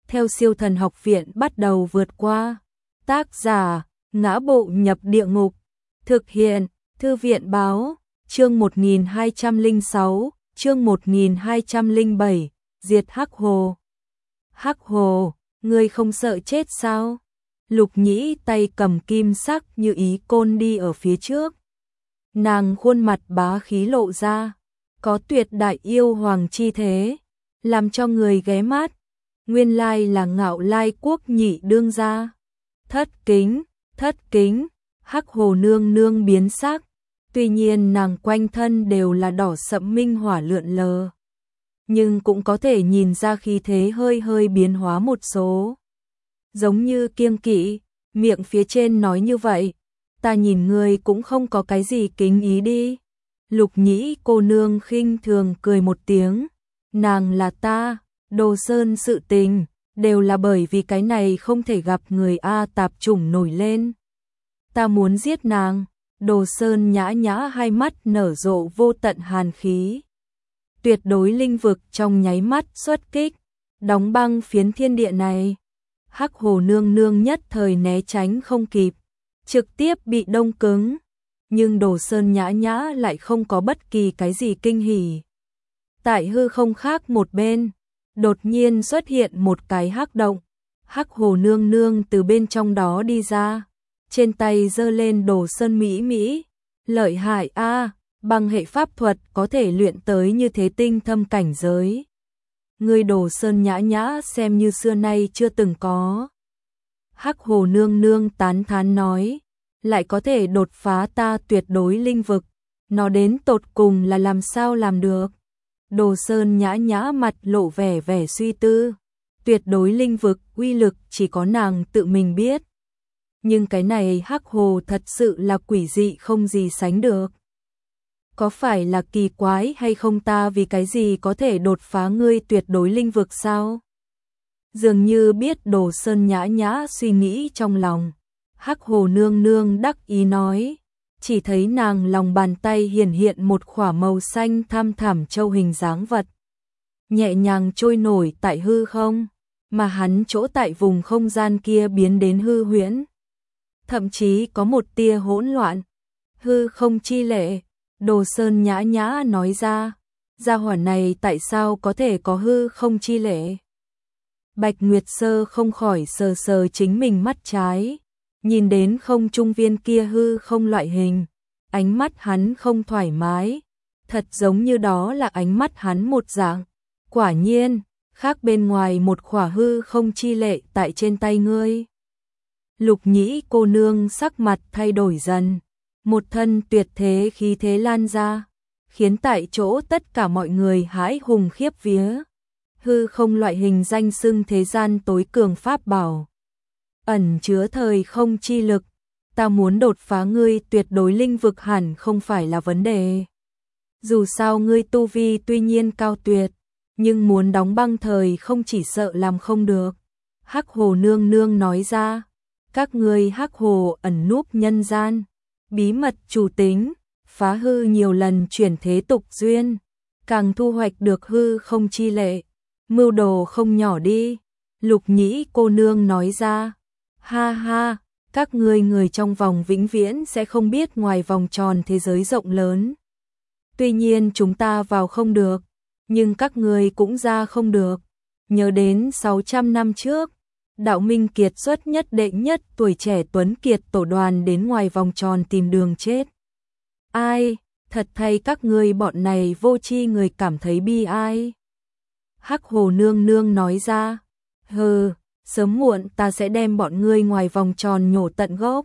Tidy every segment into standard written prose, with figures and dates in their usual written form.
theo Siêu Thần Học Viện bắt đầu vượt qua. Tác giả: Ngã Bộ Nhập Địa Ngục. Thực hiện: Thư viện báo. Chương 1206, chương 1207, diệt Hắc Hồ. Hắc Hồ, ngươi không sợ chết sao? Lục Nhĩ tay cầm kim sắc như ý côn đi ở phía trước. Nàng khuôn mặt bá khí lộ ra, có tuyệt đại yêu hoàng chi thế, làm cho người ghé mắt. Nguyên lai là Ngạo Lai quốc nhị đương gia. Thất kính, Hắc Hồ nương nương biến sắc. Tuy nhiên nàng quanh thân đều là đỏ sẫm minh hỏa lượn lờ, nhưng cũng có thể nhìn ra khí thế hơi hơi biến hóa một số. Giống như kiêng kỵ, miệng phía trên nói như vậy, ta nhìn ngươi cũng không có cái gì kính ý đi. Lục Nhĩ cô nương khinh thường cười một tiếng, nàng là ta, Đồ Sơn sự tình, đều là bởi vì cái này không thể gặp người A tạp chủng nổi lên. Ta muốn giết nàng. Đồ Sơn nhã nhã hai mắt nở rộ vô tận hàn khí. Tuyệt đối linh vực trong nháy mắt xuất kích, đóng băng phiến thiên địa này. Hắc Hồ nương nương nhất thời né tránh không kịp, trực tiếp bị đông cứng. Nhưng Đồ Sơn nhã nhã lại không có bất kỳ cái gì kinh hỉ. Tại hư không khác một bên, đột nhiên xuất hiện một cái hắc động. Hắc Hồ nương nương từ bên trong đó đi ra. Trên tay giơ lên Đồ Sơn mỹ mỹ, lợi hại a, bằng hệ pháp thuật có thể luyện tới như thế tinh thâm cảnh giới. Người Đồ Sơn nhã nhã xem như xưa nay chưa từng có. Hắc Hồ nương nương tán thán nói, lại có thể đột phá ta tuyệt đối linh vực, nó đến tột cùng là làm sao làm được. Đồ Sơn nhã nhã mặt lộ vẻ suy tư, tuyệt đối linh vực uy lực chỉ có nàng tự mình biết. Nhưng cái này Hắc Hồ thật sự là quỷ dị không gì sánh được. Có phải là kỳ quái hay không, ta vì cái gì có thể đột phá ngươi tuyệt đối linh vực sao? Dường như biết Đồ Sơn nhã nhã suy nghĩ trong lòng. Hắc Hồ nương nương đắc ý nói, chỉ thấy nàng lòng bàn tay hiện một khỏa màu xanh thăm thẳm châu hình dáng vật. Nhẹ nhàng trôi nổi tại hư không, mà hắn chỗ tại vùng không gian kia biến đến hư huyễn. Thậm chí có một tia hỗn loạn. Hư không chi lệ, Đồ Sơn nhã nhã nói ra, gia hỏa này tại sao có thể có hư không chi lệ? Bạch Nguyệt Sơ không khỏi sờ sờ chính mình mắt trái, nhìn đến không trung viên kia hư không loại hình, ánh mắt hắn không thoải mái, thật giống như đó là ánh mắt hắn một dạng. Quả nhiên, khác bên ngoài một khỏa hư không chi lệ tại trên tay ngươi. Lục Nhĩ cô nương sắc mặt thay đổi dần, một thân tuyệt thế khí thế lan ra, khiến tại chỗ tất cả mọi người hãi hùng khiếp vía. Hư không loại hình danh xưng thế gian tối cường pháp bảo, ẩn chứa thời không chi lực, ta muốn đột phá ngươi tuyệt đối linh vực hẳn không phải là vấn đề. Dù sao ngươi tu vi tuy nhiên cao tuyệt, nhưng muốn đóng băng thời không chỉ sợ làm không được. Hắc Hồ nương nương nói ra, các ngươi Hắc Hồ ẩn núp nhân gian, bí mật chủ tính, phá hư nhiều lần chuyển thế tục duyên, càng thu hoạch được hư không chi lệ, mưu đồ không nhỏ đi. Lục Nhĩ cô nương nói ra, ha ha, các ngươi người trong vòng vĩnh viễn sẽ không biết ngoài vòng tròn thế giới rộng lớn. Tuy nhiên chúng ta vào không được, nhưng các ngươi cũng ra không được. Nhớ đến 600 năm trước, Đạo Minh kiệt xuất nhất đệ nhất tuổi trẻ tuấn kiệt tổ đoàn đến ngoài vòng tròn tìm đường chết. Ai, thật thay các ngươi bọn này vô tri người cảm thấy bi ai. Hắc Hồ nương nương nói ra, hừ, sớm muộn ta sẽ đem bọn ngươi ngoài vòng tròn nhổ tận gốc.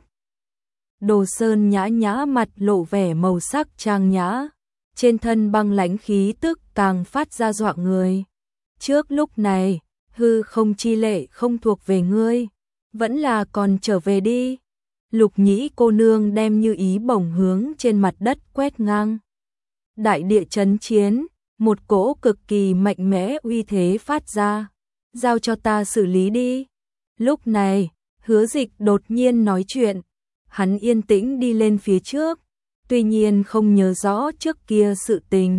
Đồ Sơn nhã nhã mặt lộ vẻ màu sắc trang nhã, trên thân băng lãnh khí tức càng phát ra dọa người. Trước lúc này, hư không chi lệ không thuộc về ngươi, vẫn là còn trở về đi. Lục Nhĩ cô nương đem như ý bổng hướng trên mặt đất quét ngang. Đại địa chấn chiến, một cỗ cực kỳ mạnh mẽ uy thế phát ra, giao cho ta xử lý đi. Lúc này, Hứa Dịch đột nhiên nói chuyện, hắn yên tĩnh đi lên phía trước, tuy nhiên không nhớ rõ trước kia sự tình,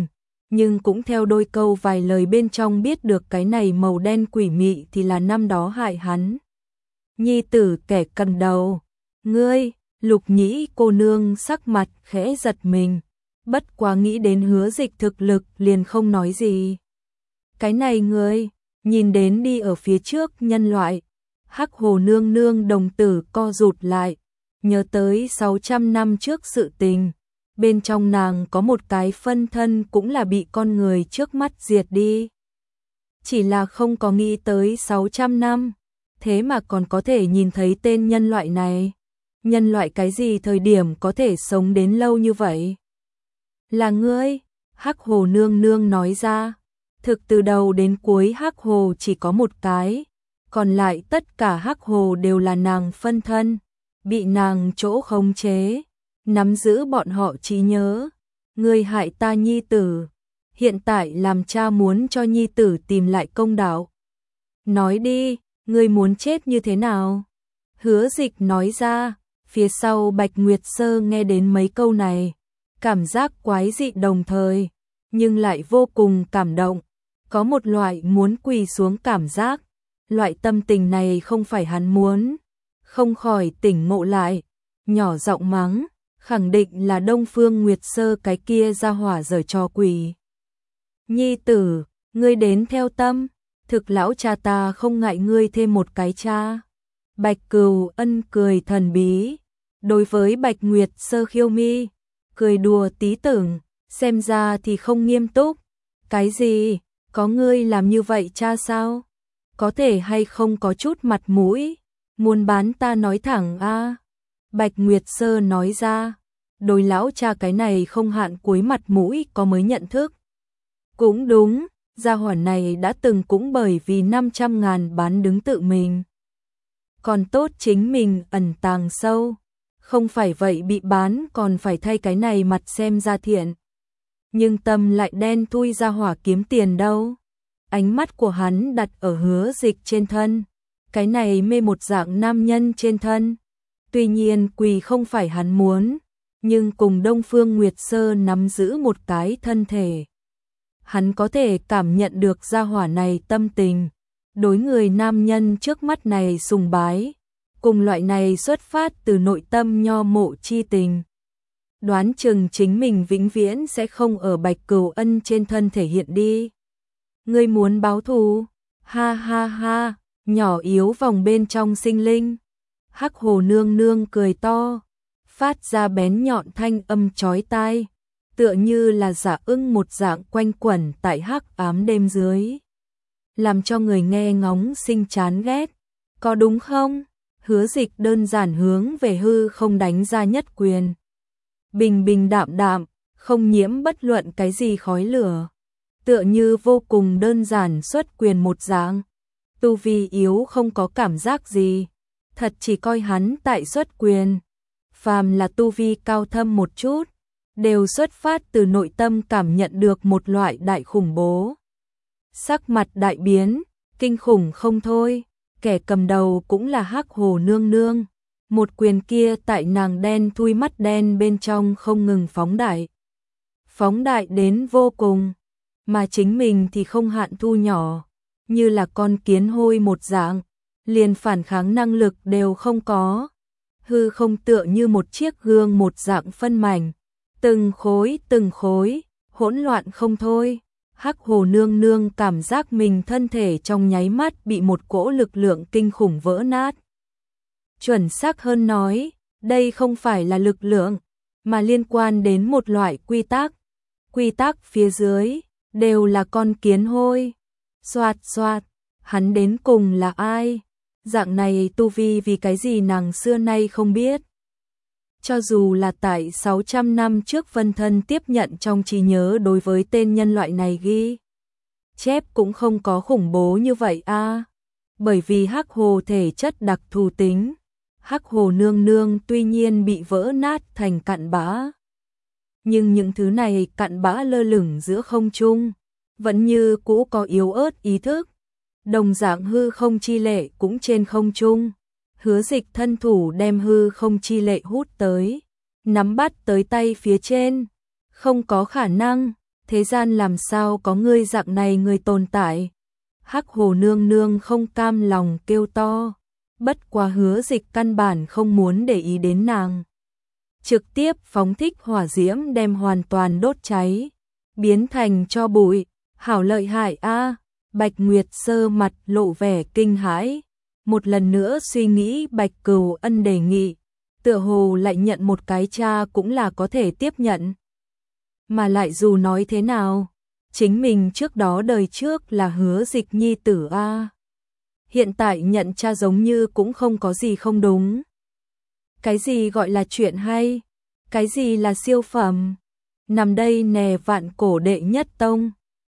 nhưng cũng theo đôi câu vài lời bên trong biết được cái này màu đen quỷ mị thì là năm đó hại hắn. Nhi tử kẻ cầm đầu, ngươi, Lục Nhĩ cô nương sắc mặt khẽ giật mình, bất quá nghĩ đến Hứa Dịch thực lực liền không nói gì. Cái này ngươi, nhìn đến đi ở phía trước nhân loại, Hắc Hồ nương nương đồng tử co rụt lại, nhớ tới 600 năm trước sự tình, bên trong nàng có một cái phân thân cũng là bị con người trước mắt diệt đi. Chỉ là không có nghĩ tới 600 năm, thế mà còn có thể nhìn thấy tên nhân loại này. Nhân loại cái gì thời điểm có thể sống đến lâu như vậy? Là ngươi, Hắc Hồ nương nương nói ra. Thực từ đầu đến cuối Hắc Hồ chỉ có một cái, còn lại tất cả Hắc Hồ đều là nàng phân thân, bị nàng chỗ khống chế, nắm giữ bọn họ trí nhớ. Ngươi hại ta nhi tử, hiện tại làm cha muốn cho nhi tử tìm lại công đạo. Nói đi, ngươi muốn chết như thế nào? Hứa Dịch nói ra, phía sau Bạch Nguyệt Sơ nghe đến mấy câu này, cảm giác quái dị đồng thời, nhưng lại vô cùng cảm động, có một loại muốn quỳ xuống cảm giác, loại tâm tình này không phải hắn muốn, không khỏi tỉnh ngộ lại, nhỏ giọng mắng, khẳng định là Đông Phương Nguyệt Sơ cái kia ra hỏa giở trò quỷ. Nhi tử, ngươi đến theo tâm, thực lão cha ta không ngại ngươi thêm một cái cha. Bạch Cừu Ân cười thần bí, đối với Bạch Nguyệt Sơ khiêu mi, cười đùa tí tưởng, xem ra thì không nghiêm túc. Cái gì, có ngươi làm như vậy cha sao? Có thể hay không có chút mặt mũi, muốn bán ta nói thẳng a. Bạch Nguyệt Sơ nói ra, đối lão cha cái này không hạn cuối mặt mũi có mới nhận thức. Cũng đúng, gia hỏa này đã từng cũng bởi vì 500.000 bán đứng tự mình. Còn tốt chính mình ẩn tàng sâu, không phải vậy bị bán còn phải thay cái này mặt xem ra thiện. Nhưng tâm lại đen thui gia hỏa kiếm tiền đâu. Ánh mắt của hắn đặt ở Hứa Dịch trên thân, cái này mê một dạng nam nhân trên thân. Tuy nhiên quỳ không phải hắn muốn, nhưng cùng Đông Phương Nguyệt Sơ nắm giữ một cái thân thể. Hắn có thể cảm nhận được gia hỏa này tâm tình, đối người nam nhân trước mắt này sùng bái, cùng loại này xuất phát từ nội tâm nho mộ chi tình. Đoán chừng chính mình vĩnh viễn sẽ không ở Bạch Cừu Ân trên thân thể hiện đi. Ngươi muốn báo thù? Ha ha ha, nhỏ yếu vòng bên trong sinh linh. Hắc Hồ nương nương cười to, phát ra bén nhọn thanh âm chói tai, tựa như là giả ưng một dạng quanh quẩn tại hắc ám đêm dưới, làm cho người nghe ngóng sinh chán ghét. Có đúng không? Hứa Dịch đơn giản hướng về hư không đánh ra nhất quyền. Bình bình đạm đạm, không nhiễm bất luận cái gì khói lửa, tựa như vô cùng đơn giản xuất quyền một dạng. Tu vi yếu không có cảm giác gì, thật chỉ coi hắn tại xuất quyền. Phàm là tu vi cao thâm một chút, đều xuất phát từ nội tâm cảm nhận được một loại đại khủng bố. Sắc mặt đại biến, kinh khủng không thôi, kẻ cầm đầu cũng là Hắc Hồ nương nương. Một quyền kia tại nàng đen thui mắt đen bên trong không ngừng phóng đại. Phóng đại đến vô cùng, mà chính mình thì không hạn thu nhỏ, như là con kiến hôi một dạng, liền phản kháng năng lực đều không có. Hư không tựa như một chiếc gương một dạng phân mảnh, từng khối, hỗn loạn không thôi. Hắc Hồ nương nương cảm giác mình thân thể trong nháy mắt bị một cỗ lực lượng kinh khủng vỡ nát. Chuẩn xác hơn nói, đây không phải là lực lượng, mà liên quan đến một loại quy tắc. Quy tắc phía dưới, đều là con kiến hôi. Xoạt xoạt, hắn đến cùng là ai? Dạng này tu vi vì cái gì nàng xưa nay không biết. Cho dù là tại 600 năm trước phân thân tiếp nhận trong trí nhớ đối với tên nhân loại này ghi chép cũng không có khủng bố như vậy a. Bởi vì Hắc Hồ thể chất đặc thù tính, Hắc Hồ nương nương tuy nhiên bị vỡ nát thành cặn bã, nhưng những thứ này cặn bã lơ lửng giữa không trung, vẫn như cũ có yếu ớt ý thức. Đồng dạng hư không chi lệ cũng trên không trung. Hứa Dịch thân thủ đem hư không chi lệ hút tới, nắm bắt tới tay phía trên. Không có khả năng, thế gian làm sao có ngươi dạng này người tồn tại. Hắc Hồ nương nương không cam lòng kêu to, bất quá Hứa Dịch căn bản không muốn để ý đến nàng. Trực tiếp phóng thích hỏa diễm đem hoàn toàn đốt cháy, biến thành tro bụi, hảo lợi hại a. Bạch Nguyệt Sơ mặt lộ vẻ kinh hãi, một lần nữa suy nghĩ Bạch Cừu Ân đề nghị, tựa hồ lại nhận một cái cha cũng là có thể tiếp nhận. Mà lại dù nói thế nào, chính mình trước đó đời trước là Hứa Dịch nhi tử a. Hiện tại nhận cha giống như cũng không có gì không đúng. Cái gì gọi là chuyện hay? Cái gì là siêu phẩm? Nằm đây nè vạn cổ đệ nhất tông.